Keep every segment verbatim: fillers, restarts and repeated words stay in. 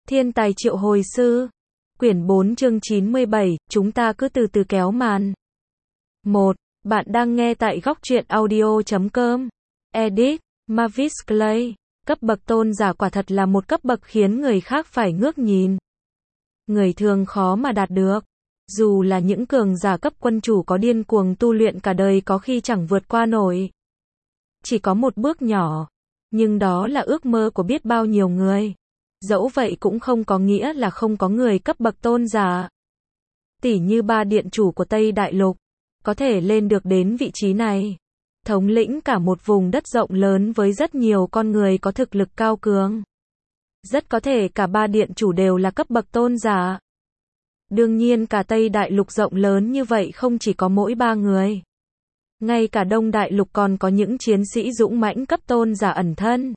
Thiên tài triệu hồi sư. Quyển bốn chương chín mươi bảy, chúng ta cứ từ từ kéo màn. một. Bạn đang nghe tại góc truyện audio chấm com. Edit, Mavis Clay. Cấp bậc tôn giả quả thật là một cấp bậc khiến người khác phải ngước nhìn. Người thường khó mà đạt được. Dù là những cường giả cấp quân chủ có điên cuồng tu luyện cả đời có khi chẳng vượt qua nổi. Chỉ có một bước nhỏ. Nhưng đó là ước mơ của biết bao nhiêu người. Dẫu vậy cũng không có nghĩa là không có người cấp bậc tôn giả. Tỉ như ba điện chủ của Tây Đại Lục. Có thể lên được đến vị trí này. Thống lĩnh cả một vùng đất rộng lớn với rất nhiều con người có thực lực cao cường. Rất có thể cả ba điện chủ đều là cấp bậc tôn giả. Đương nhiên cả Tây Đại Lục rộng lớn như vậy không chỉ có mỗi ba người. Ngay cả Đông Đại Lục còn có những chiến sĩ dũng mãnh cấp tôn giả ẩn thân.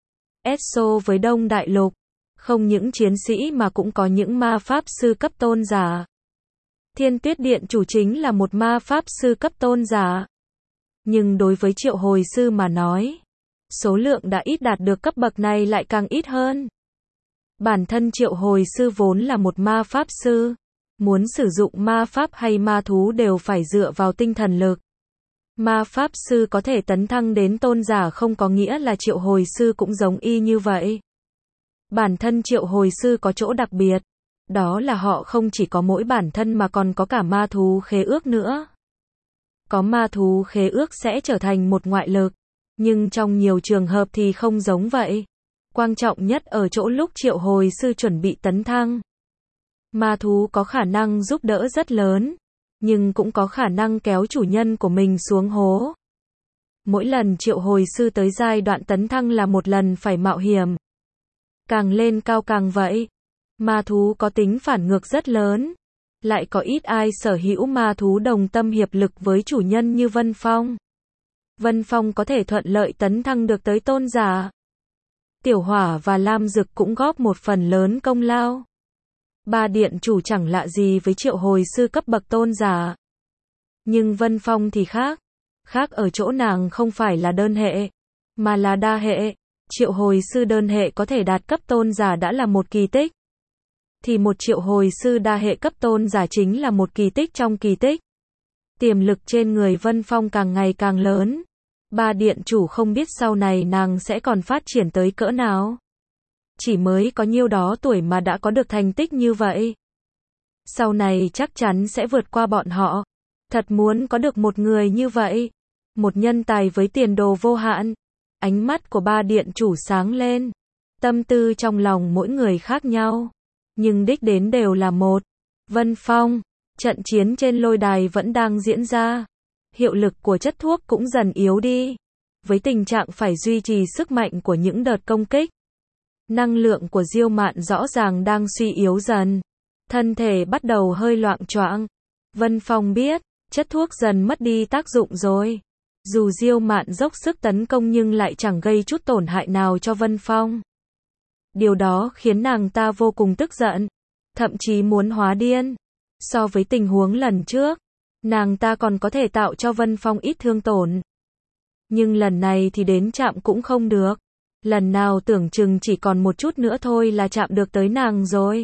Esso với Đông Đại Lục, không những chiến sĩ mà cũng có những ma pháp sư cấp tôn giả. Thiên Tuyết Điện chủ chính là một ma pháp sư cấp tôn giả. Nhưng đối với triệu hồi sư mà nói, số lượng đã ít đạt được cấp bậc này lại càng ít hơn. Bản thân triệu hồi sư vốn là một ma pháp sư. Muốn sử dụng ma pháp hay ma thú đều phải dựa vào tinh thần lực. Ma pháp sư có thể tấn thăng đến tôn giả không có nghĩa là triệu hồi sư cũng giống y như vậy. Bản thân triệu hồi sư có chỗ đặc biệt. Đó là họ không chỉ có mỗi bản thân mà còn có cả ma thú khế ước nữa. Có ma thú khế ước sẽ trở thành một ngoại lực. Nhưng trong nhiều trường hợp thì không giống vậy. Quan trọng nhất ở chỗ lúc triệu hồi sư chuẩn bị tấn thăng. Ma thú có khả năng giúp đỡ rất lớn. Nhưng cũng có khả năng kéo chủ nhân của mình xuống hố. Mỗi lần triệu hồi sư tới giai đoạn tấn thăng là một lần phải mạo hiểm. Càng lên cao càng vậy. Ma thú có tính phản ngược rất lớn. Lại có ít ai sở hữu ma thú đồng tâm hiệp lực với chủ nhân như Vân Phong. Vân Phong có thể thuận lợi tấn thăng được tới tôn giả. Tiểu Hỏa và Lam Dực cũng góp một phần lớn công lao. Ba điện chủ chẳng lạ gì với triệu hồi sư cấp bậc tôn giả. Nhưng Vân Phong thì khác. Khác ở chỗ nàng không phải là đơn hệ, mà là đa hệ. Triệu hồi sư đơn hệ có thể đạt cấp tôn giả đã là một kỳ tích. Thì một triệu hồi sư đa hệ cấp tôn giả chính là một kỳ tích trong kỳ tích. Tiềm lực trên người Vân Phong càng ngày càng lớn. Ba điện chủ không biết sau này nàng sẽ còn phát triển tới cỡ nào. Chỉ mới có nhiêu đó tuổi mà đã có được thành tích như vậy. Sau này chắc chắn sẽ vượt qua bọn họ. Thật muốn có được một người như vậy. Một nhân tài với tiền đồ vô hạn. Ánh mắt của ba điện chủ sáng lên. Tâm tư trong lòng mỗi người khác nhau. Nhưng đích đến đều là một. Vân Phong. Trận chiến trên lôi đài vẫn đang diễn ra. Hiệu lực của chất thuốc cũng dần yếu đi. Với tình trạng phải duy trì sức mạnh của những đợt công kích. Năng lượng của Diêu Mạn rõ ràng đang suy yếu dần. Thân thể bắt đầu hơi loạng choạng. Vân Phong biết, chất thuốc dần mất đi tác dụng rồi. Dù Diêu Mạn dốc sức tấn công nhưng lại chẳng gây chút tổn hại nào cho Vân Phong. Điều đó khiến nàng ta vô cùng tức giận. Thậm chí muốn hóa điên. So với tình huống lần trước, nàng ta còn có thể tạo cho Vân Phong ít thương tổn. Nhưng lần này thì đến chạm cũng không được. Lần nào tưởng chừng chỉ còn một chút nữa thôi là chạm được tới nàng rồi.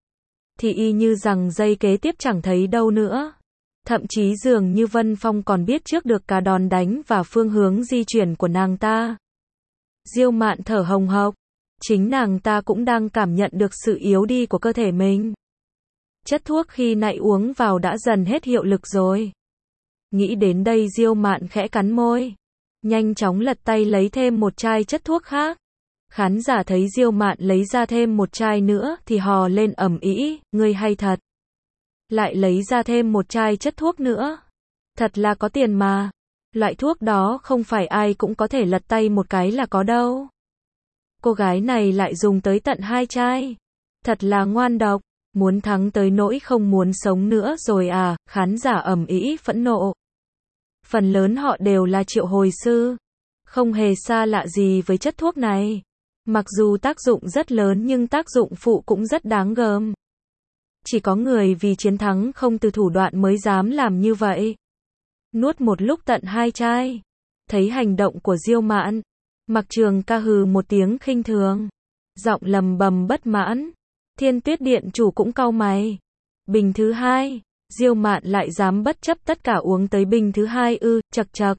Thì y như rằng giây kế tiếp chẳng thấy đâu nữa. Thậm chí dường như Vân Phong còn biết trước được cả đòn đánh và phương hướng di chuyển của nàng ta. Diêu Mạn thở hồng hộc. Chính nàng ta cũng đang cảm nhận được sự yếu đi của cơ thể mình. Chất thuốc khi nãy uống vào đã dần hết hiệu lực rồi. Nghĩ đến đây Diêu Mạn khẽ cắn môi. Nhanh chóng lật tay lấy thêm một chai chất thuốc khác. Khán giả thấy Diêu Mạn lấy ra thêm một chai nữa thì hò lên ầm ĩ, ngươi hay thật. Lại lấy ra thêm một chai chất thuốc nữa. Thật là có tiền mà. Loại thuốc đó không phải ai cũng có thể lật tay một cái là có đâu. Cô gái này lại dùng tới tận hai chai. Thật là ngoan độc. Muốn thắng tới nỗi không muốn sống nữa rồi à, khán giả ầm ĩ phẫn nộ. Phần lớn họ đều là triệu hồi sư. Không hề xa lạ gì với chất thuốc này. Mặc dù tác dụng rất lớn nhưng tác dụng phụ cũng rất đáng gờm. Chỉ có người vì chiến thắng không từ thủ đoạn mới dám làm như vậy. Nuốt một lúc tận hai chai. Thấy hành động của Diêu Mạn, Mặc Trường Ca hừ một tiếng khinh thường. Giọng lầm bầm bất mãn. Thiên Tuyết Điện chủ cũng cau mày. Bình thứ hai, Diêu Mạn lại dám bất chấp tất cả uống tới bình thứ hai ư, chậc chậc.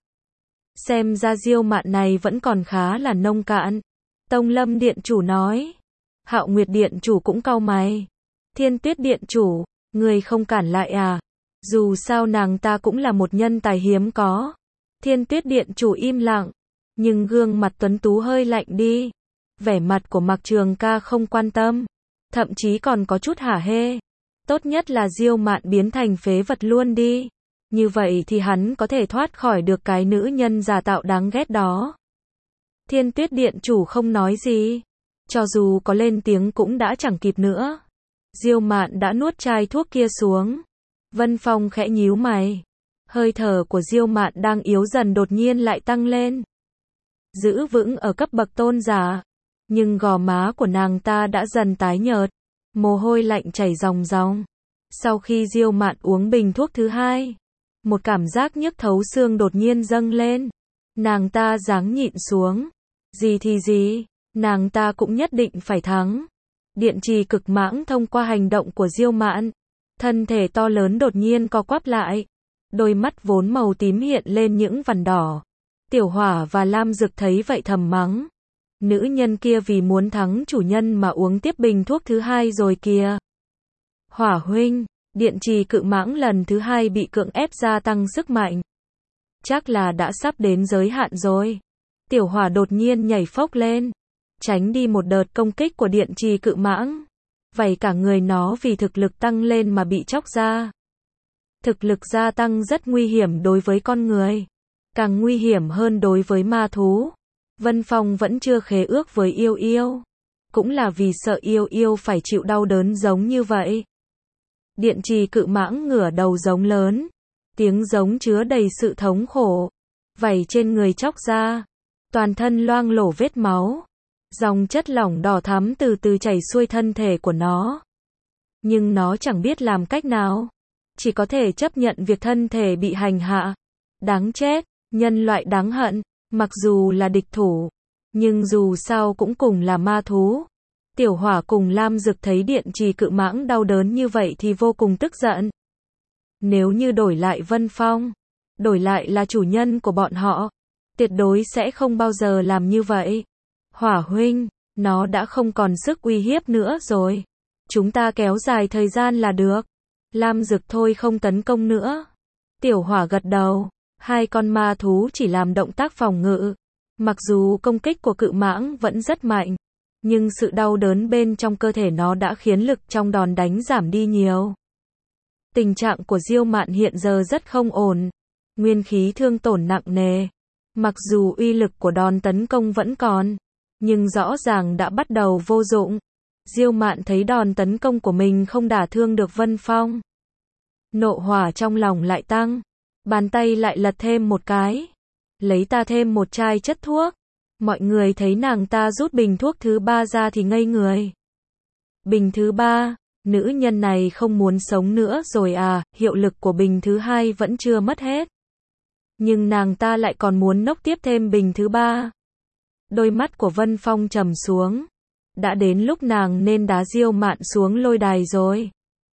Xem ra Diêu Mạn này vẫn còn khá là nông cạn. Tông Lâm Điện chủ nói. Hạo Nguyệt Điện chủ cũng cau mày. Thiên Tuyết Điện chủ, người không cản lại à? Dù sao nàng ta cũng là một nhân tài hiếm có. Thiên Tuyết Điện chủ im lặng, nhưng gương mặt tuấn tú hơi lạnh đi. Vẻ mặt của Mạc Trường Ca không quan tâm, thậm chí còn có chút hả hê. Tốt nhất là Diêu Mạn biến thành phế vật luôn đi. Như vậy thì hắn có thể thoát khỏi được cái nữ nhân giả tạo đáng ghét đó. Thiên Tuyết Điện chủ không nói gì. Cho dù có lên tiếng cũng đã chẳng kịp nữa. Diêu Mạn đã nuốt chai thuốc kia xuống. Vân Phong khẽ nhíu mày. Hơi thở của Diêu Mạn đang yếu dần đột nhiên lại tăng lên. Giữ vững ở cấp bậc tôn giả. Nhưng gò má của nàng ta đã dần tái nhợt. Mồ hôi lạnh chảy ròng ròng. Sau khi Diêu Mạn uống bình thuốc thứ hai, một cảm giác nhức thấu xương đột nhiên dâng lên. Nàng ta ráng nhịn xuống. Gì thì gì, nàng ta cũng nhất định phải thắng. Điện trì cực mãng thông qua hành động của Diêu Mạn. Thân thể to lớn đột nhiên co quắp lại. Đôi mắt vốn màu tím hiện lên những vằn đỏ. Tiểu Hỏa và Lam Dực thấy vậy thầm mắng. Nữ nhân kia vì muốn thắng chủ nhân mà uống tiếp bình thuốc thứ hai rồi kìa. Hỏa huynh, điện trì cự mãng lần thứ hai bị cưỡng ép gia tăng sức mạnh. Chắc là đã sắp đến giới hạn rồi. Tiểu Hỏa đột nhiên nhảy phốc lên, tránh đi một đợt công kích của điện trì cự mãng. Vậy cả người nó vì thực lực tăng lên mà bị chóc ra. Thực lực gia tăng rất nguy hiểm đối với con người, càng nguy hiểm hơn đối với ma thú. Vân Phong vẫn chưa khế ước với Yêu Yêu, cũng là vì sợ Yêu Yêu phải chịu đau đớn giống như vậy. Điện trì cự mãng ngửa đầu giống lớn, tiếng giống chứa đầy sự thống khổ. Vảy trên người chóc ra, toàn thân loang lổ vết máu. Dòng chất lỏng đỏ thắm từ từ chảy xuôi thân thể của nó. Nhưng nó chẳng biết làm cách nào, chỉ có thể chấp nhận việc thân thể bị hành hạ. Đáng chết, nhân loại đáng hận, mặc dù là địch thủ, nhưng dù sao cũng cùng là ma thú. Tiểu Hỏa cùng Lam Dực thấy điện trì cự mãng đau đớn như vậy thì vô cùng tức giận. Nếu như đổi lại Vân Phong, đổi lại là chủ nhân của bọn họ, tuyệt đối sẽ không bao giờ làm như vậy. Hỏa huynh, nó đã không còn sức uy hiếp nữa rồi. Chúng ta kéo dài thời gian là được. Lam Dực thôi không tấn công nữa. Tiểu Hỏa gật đầu. Hai con ma thú chỉ làm động tác phòng ngự. Mặc dù công kích của cự mãng vẫn rất mạnh, nhưng sự đau đớn bên trong cơ thể nó đã khiến lực trong đòn đánh giảm đi nhiều. Tình trạng của Diêu Mạn hiện giờ rất không ổn. Nguyên khí thương tổn nặng nề. Mặc dù uy lực của đòn tấn công vẫn còn, nhưng rõ ràng đã bắt đầu vô dụng. Diêu Mạn thấy đòn tấn công của mình không đả thương được Vân Phong. Nộ hỏa trong lòng lại tăng. Bàn tay lại lật thêm một cái. Lấy ta thêm một chai chất thuốc. Mọi người thấy nàng ta rút bình thuốc thứ ba ra thì ngây người. Bình thứ ba, nữ nhân này không muốn sống nữa rồi à, hiệu lực của bình thứ hai vẫn chưa mất hết. Nhưng nàng ta lại còn muốn nốc tiếp thêm bình thứ ba. Đôi mắt của Vân Phong trầm xuống. Đã đến lúc nàng nên đá Diêu Mạn xuống lôi đài rồi.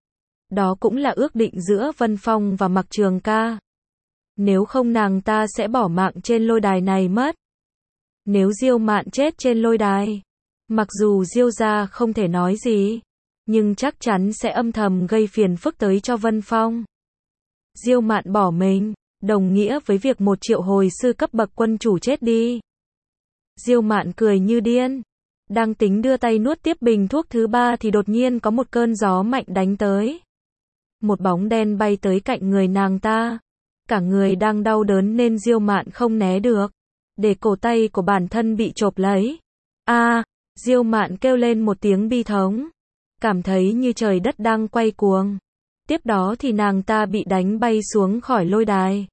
Đó cũng là ước định giữa Vân Phong và Mạc Trường Ca. Nếu không nàng ta sẽ bỏ mạng trên lôi đài này mất. Nếu Diêu Mạn chết trên lôi đài, mặc dù Diêu gia không thể nói gì, nhưng chắc chắn sẽ âm thầm gây phiền phức tới cho Vân Phong. Diêu Mạn bỏ mình, đồng nghĩa với việc một triệu hồi sư cấp bậc quân chủ chết đi. Diêu Mạn cười như điên. Đang tính đưa tay nuốt tiếp bình thuốc thứ ba thì đột nhiên có một cơn gió mạnh đánh tới. Một bóng đen bay tới cạnh người nàng ta. Cả người đang đau đớn nên Diêu Mạn không né được, để cổ tay của bản thân bị chộp lấy. A, à, Diêu Mạn kêu lên một tiếng bi thống, cảm thấy như trời đất đang quay cuồng. Tiếp đó thì nàng ta bị đánh bay xuống khỏi lôi đài.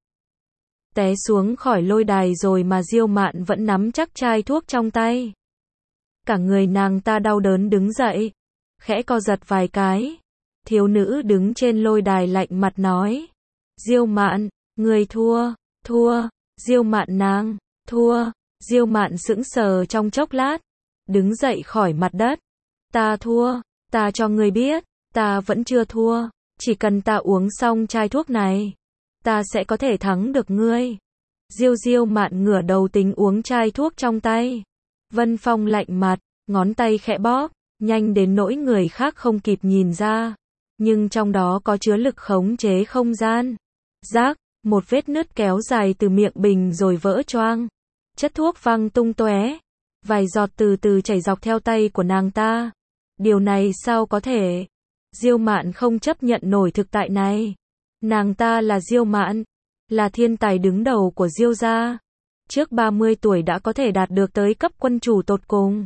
Té xuống khỏi lôi đài rồi mà Diêu Mạn vẫn nắm chắc chai thuốc trong tay. Cả người nàng ta đau đớn đứng dậy, khẽ co giật vài cái. Thiếu nữ đứng trên lôi đài lạnh mặt nói. Diêu Mạn, người thua, thua, Diêu Mạn nàng, thua. Diêu Mạn sững sờ trong chốc lát, đứng dậy khỏi mặt đất. Ta thua, Ta cho ngươi biết, ta vẫn chưa thua, chỉ cần ta uống xong chai thuốc này, ta sẽ có thể thắng được ngươi. Diêu Diêu Mạn ngửa đầu tính uống chai thuốc trong tay. Vân Phong lạnh mặt, ngón tay khẽ bóp, nhanh đến nỗi người khác không kịp nhìn ra, nhưng trong đó có chứa lực khống chế không gian. Rác, một vết nứt kéo dài từ miệng bình rồi vỡ choang. Chất thuốc văng tung tóe, vài giọt từ từ chảy dọc theo tay của nàng ta. Điều này sao có thể? Diêu Mạn không chấp nhận nổi thực tại này. Nàng ta là Diêu Mạn, là thiên tài đứng đầu của Diêu gia. Trước ba mươi tuổi đã có thể đạt được tới cấp quân chủ tột cùng.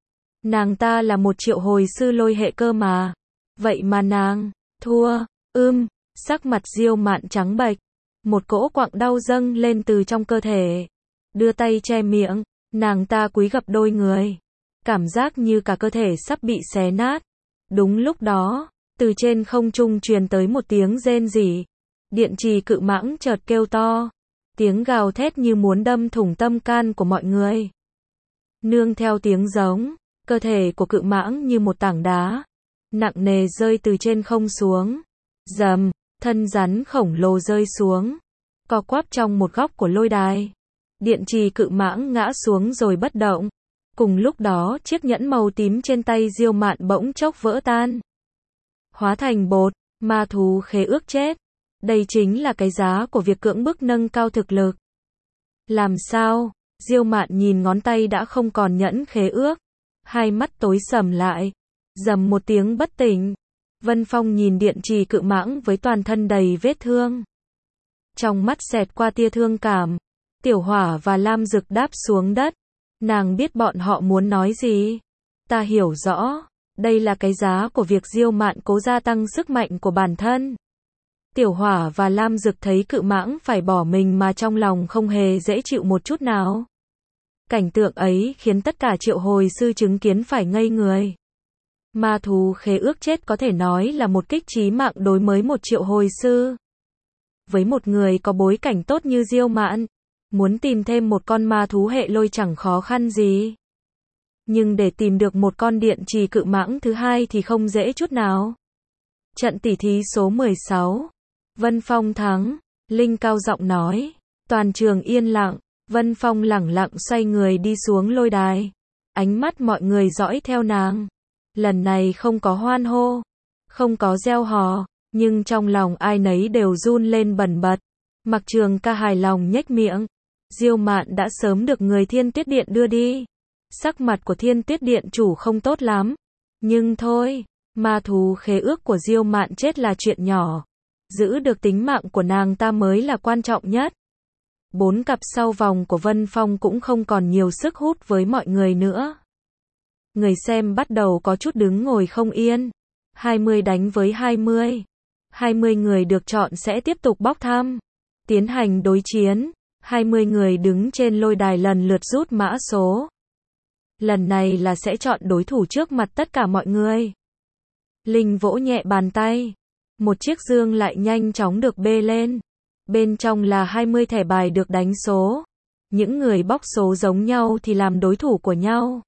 Nàng ta là một triệu hồi sư lôi hệ cơ mà. Vậy mà nàng thua. Ưm, sắc mặt Diêu Mạn trắng bệch, một cỗ quặn đau dâng lên từ trong cơ thể. Đưa tay che miệng, nàng ta cúi gập đôi người, cảm giác như cả cơ thể sắp bị xé nát. Đúng lúc đó, từ trên không trung truyền tới một tiếng rên rỉ. Điện trì cự mãng chợt kêu to, tiếng gào thét như muốn đâm thủng tâm can của mọi người. Nương theo tiếng giống, cơ thể của cự mãng như một tảng đá nặng nề rơi từ trên không xuống. Rầm, thân rắn khổng lồ rơi xuống, co quắp trong một góc của lôi đài. Điện trì cự mãng ngã xuống rồi bất động. Cùng lúc đó, chiếc nhẫn màu tím trên tay Diêu Mạn bỗng chốc vỡ tan, hóa thành bột. Ma thú khế ước chết. Đây chính là cái giá của việc cưỡng bức nâng cao thực lực. Làm sao? Diêu Mạn nhìn ngón tay đã không còn nhẫn khế ước, hai mắt tối sầm lại, rầm một tiếng bất tỉnh. Vân Phong nhìn điện trì cự mãng với toàn thân đầy vết thương, trong mắt xẹt qua tia thương cảm. Tiểu Hỏa và Lam Dực đáp xuống đất. Nàng biết bọn họ muốn nói gì. Ta hiểu rõ, đây là cái giá của việc Diêu Mạn cố gia tăng sức mạnh của bản thân. Tiểu Hỏa và Lam Dực thấy cự mãng phải bỏ mình mà trong lòng không hề dễ chịu một chút nào. Cảnh tượng ấy khiến tất cả triệu hồi sư chứng kiến phải ngây người. Ma thú khế ước chết có thể nói là một kích chí mạng đối với một triệu hồi sư. Với một người có bối cảnh tốt như Diêu Mạn, muốn tìm thêm một con ma thú hệ lôi chẳng khó khăn gì. Nhưng để tìm được một con điện trì cự mãng thứ hai thì không dễ chút nào. Trận tỉ thí số mười sáu. Vân Phong thắng. Linh cao giọng nói. Toàn trường yên lặng. Vân Phong lẳng lặng xoay người đi xuống lôi đài. Ánh mắt mọi người dõi theo nàng. Lần này không có hoan hô, không có reo hò, nhưng trong lòng ai nấy đều run lên bần bật. Mặc Trường Ca hài lòng nhếch miệng. Diêu Mạn đã sớm được người Thiên Tuyết Điện đưa đi. Sắc mặt của Thiên Tuyết Điện chủ không tốt lắm. Nhưng thôi, ma thú khế ước của Diêu Mạn chết là chuyện nhỏ. Giữ được tính mạng của nàng ta mới là quan trọng nhất. Bốn cặp sau vòng của Vân Phong cũng không còn nhiều sức hút với mọi người nữa. Người xem bắt đầu có chút đứng ngồi không yên. hai mươi đánh với hai mươi. hai mươi người được chọn sẽ tiếp tục bốc thăm, tiến hành đối chiến. hai mươi người đứng trên lôi đài lần lượt rút mã số. Lần này là sẽ chọn đối thủ trước mặt tất cả mọi người. Linh vỗ nhẹ bàn tay. Một chiếc dương lại nhanh chóng được bê lên. Bên trong là hai mươi thẻ bài được đánh số. Những người bóc số giống nhau thì làm đối thủ của nhau.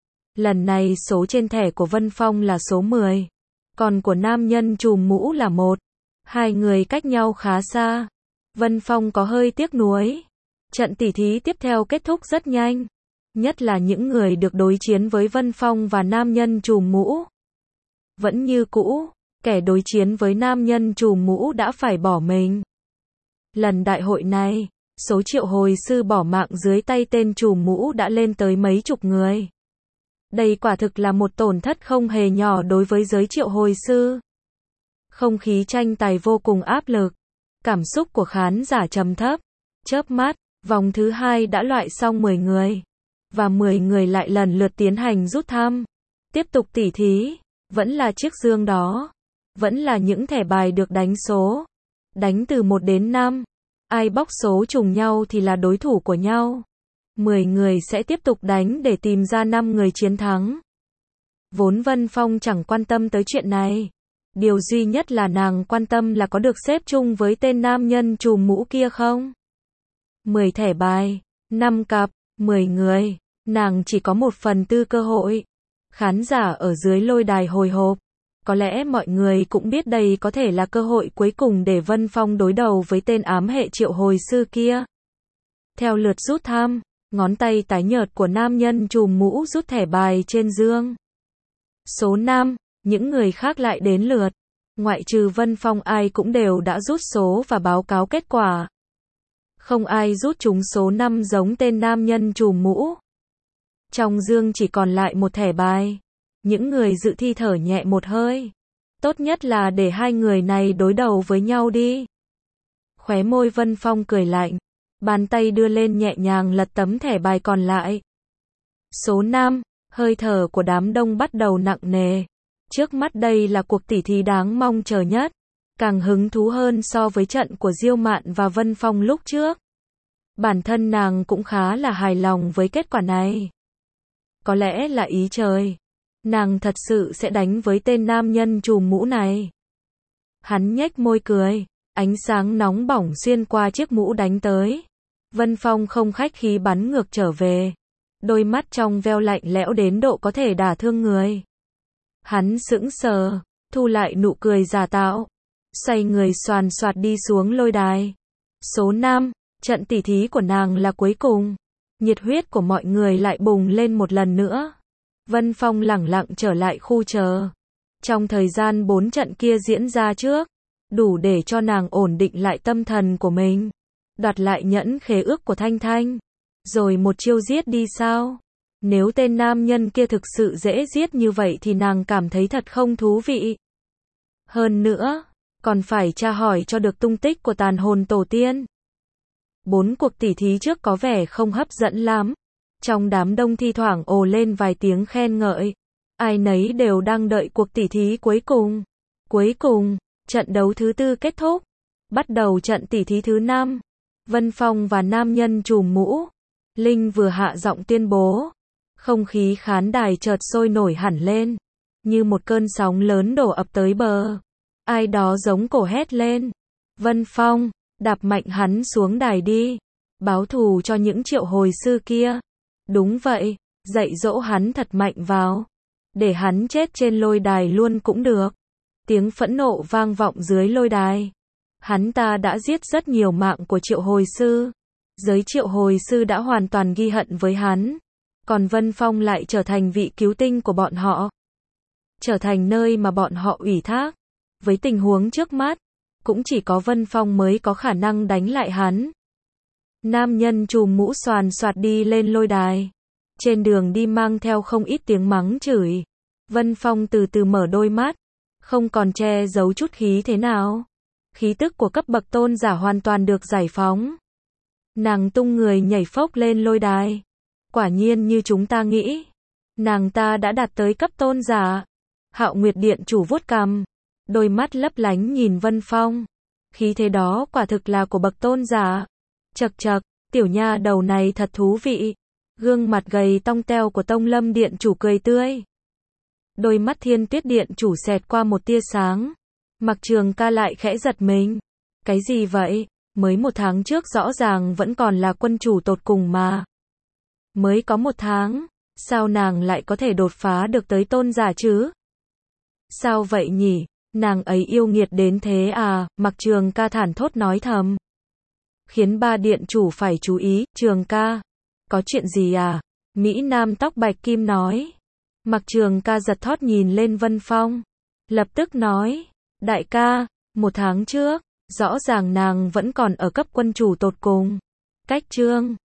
Lần này số trên thẻ của Vân Phong là số mười. Còn của nam nhân trùm mũ là một. Hai người cách nhau khá xa. Vân Phong có hơi tiếc nuối. Trận tỉ thí tiếp theo kết thúc rất nhanh. Nhất là những người được đối chiến với Vân Phong và nam nhân trùm mũ. Vẫn như cũ, kẻ đối chiến với nam nhân trùm mũ đã phải bỏ mình. Lần đại hội này, số triệu hồi sư bỏ mạng dưới tay tên trùm mũ đã lên tới mấy chục người. Đây quả thực là một tổn thất không hề nhỏ đối với giới triệu hồi sư. Không khí tranh tài vô cùng áp lực. Cảm xúc của khán giả trầm thấp. Chớp mắt, vòng thứ hai đã loại xong mười người. Và mười người lại lần lượt tiến hành rút thăm. Tiếp tục tỉ thí. Vẫn là chiếc dương đó. Vẫn là những thẻ bài được đánh số. Đánh từ một đến năm. Ai bóc số trùng nhau thì là đối thủ của nhau. mười người sẽ tiếp tục đánh để tìm ra năm người chiến thắng. Vốn Vân Phong chẳng quan tâm tới chuyện này. Điều duy nhất là nàng quan tâm là có được xếp chung với tên nam nhân trùm mũ kia không? mười thẻ bài, năm cặp, mười người. Nàng chỉ có một phần tư cơ hội. Khán giả ở dưới lôi đài hồi hộp. Có lẽ mọi người cũng biết đây có thể là cơ hội cuối cùng để Vân Phong đối đầu với tên ám hệ triệu hồi sư kia. Theo lượt rút thăm, ngón tay tái nhợt của nam nhân trùm mũ rút thẻ bài trên dương. Số năm, những người khác lại đến lượt. Ngoại trừ Vân Phong ai cũng đều đã rút số và báo cáo kết quả. Không ai rút trúng số năm giống tên nam nhân trùm mũ. Trong dương chỉ còn lại một thẻ bài. Những người dự thi thở nhẹ một hơi. Tốt nhất là để hai người này đối đầu với nhau đi. Khóe môi Vân Phong cười lạnh. Bàn tay đưa lên nhẹ nhàng lật tấm thẻ bài còn lại. Số năm, hơi thở của đám đông bắt đầu nặng nề. Trước mắt đây là cuộc tỉ thí đáng mong chờ nhất. Càng hứng thú hơn so với trận của Diêu Mạn và Vân Phong lúc trước. Bản thân nàng cũng khá là hài lòng với kết quả này. Có lẽ là ý trời. Nàng thật sự sẽ đánh với tên nam nhân trùm mũ này. Hắn nhếch môi cười. Ánh sáng nóng bỏng xuyên qua chiếc mũ đánh tới. Vân Phong không khách khí bắn ngược trở về. Đôi mắt trong veo lạnh lẽo đến độ có thể đả thương người. Hắn sững sờ, thu lại nụ cười giả tạo. Xoay người xoàn xoạt đi xuống lôi đài. Số năm, trận tỉ thí của nàng là cuối cùng. Nhiệt huyết của mọi người lại bùng lên một lần nữa. Vân Phong lẳng lặng trở lại khu chờ. Trong thời gian bốn trận kia diễn ra trước, đủ để cho nàng ổn định lại tâm thần của mình. Đoạt lại nhẫn khế ước của Thanh Thanh. Rồi một chiêu giết đi sao? Nếu tên nam nhân kia thực sự dễ giết như vậy thì nàng cảm thấy thật không thú vị. Hơn nữa, còn phải tra hỏi cho được tung tích của tàn hồn tổ tiên. Bốn cuộc tỉ thí trước có vẻ không hấp dẫn lắm. Trong đám đông thi thoảng ồ lên vài tiếng khen ngợi. Ai nấy đều đang đợi cuộc tỉ thí cuối cùng. Cuối cùng, trận đấu thứ tư kết thúc. Bắt đầu trận tỉ thí thứ năm. Vân Phong và nam nhân trùm mũ. Linh vừa hạ giọng tuyên bố. Không khí khán đài chợt sôi nổi hẳn lên. Như một cơn sóng lớn đổ ập tới bờ. Ai đó giống cổ hét lên. Vân Phong, đạp mạnh hắn xuống đài đi. Báo thù cho những triệu hồi sư kia. Đúng vậy, dạy dỗ hắn thật mạnh vào. Để hắn chết trên lôi đài luôn cũng được. Tiếng phẫn nộ vang vọng dưới lôi đài. Hắn ta đã giết rất nhiều mạng của triệu hồi sư. Giới triệu hồi sư đã hoàn toàn ghi hận với hắn. Còn Vân Phong lại trở thành vị cứu tinh của bọn họ. Trở thành nơi mà bọn họ ủy thác. Với tình huống trước mắt, cũng chỉ có Vân Phong mới có khả năng đánh lại hắn. Nam nhân trùm mũ xoàn xoạt đi lên lôi đài. Trên đường đi mang theo không ít tiếng mắng chửi. Vân Phong từ từ mở đôi mắt. Không còn che giấu chút khí thế nào. Khí tức của cấp bậc tôn giả hoàn toàn được giải phóng. Nàng tung người nhảy phốc lên lôi đài. Quả nhiên như chúng ta nghĩ. Nàng ta đã đạt tới cấp tôn giả. Hạo Nguyệt Điện chủ vuốt cằm. Đôi mắt lấp lánh nhìn Vân Phong. Khí thế đó quả thực là của bậc tôn giả. Chậc chậc, tiểu nha đầu này thật thú vị. Gương mặt gầy tong teo của Tông Lâm Điện chủ cười tươi. Đôi mắt Thiên Tuyết Điện chủ xẹt qua một tia sáng. Mặc Trường Ca lại khẽ giật mình. Cái gì vậy? Mới một tháng trước rõ ràng vẫn còn là quân chủ tột cùng mà. Mới có một tháng, sao nàng lại có thể đột phá được tới tôn giả chứ? Sao vậy nhỉ? Nàng ấy yêu nghiệt đến thế à? Mặc Trường Ca thản thốt nói thầm. Khiến ba điện chủ phải chú ý. Trường Ca, có chuyện gì à? Mỹ Nam tóc bạch kim nói. Mặc Trường Ca giật thót nhìn lên Vân Phong. Lập tức nói. Đại ca, một tháng trước, rõ ràng nàng vẫn còn ở cấp quân chủ tột cùng. Cách chương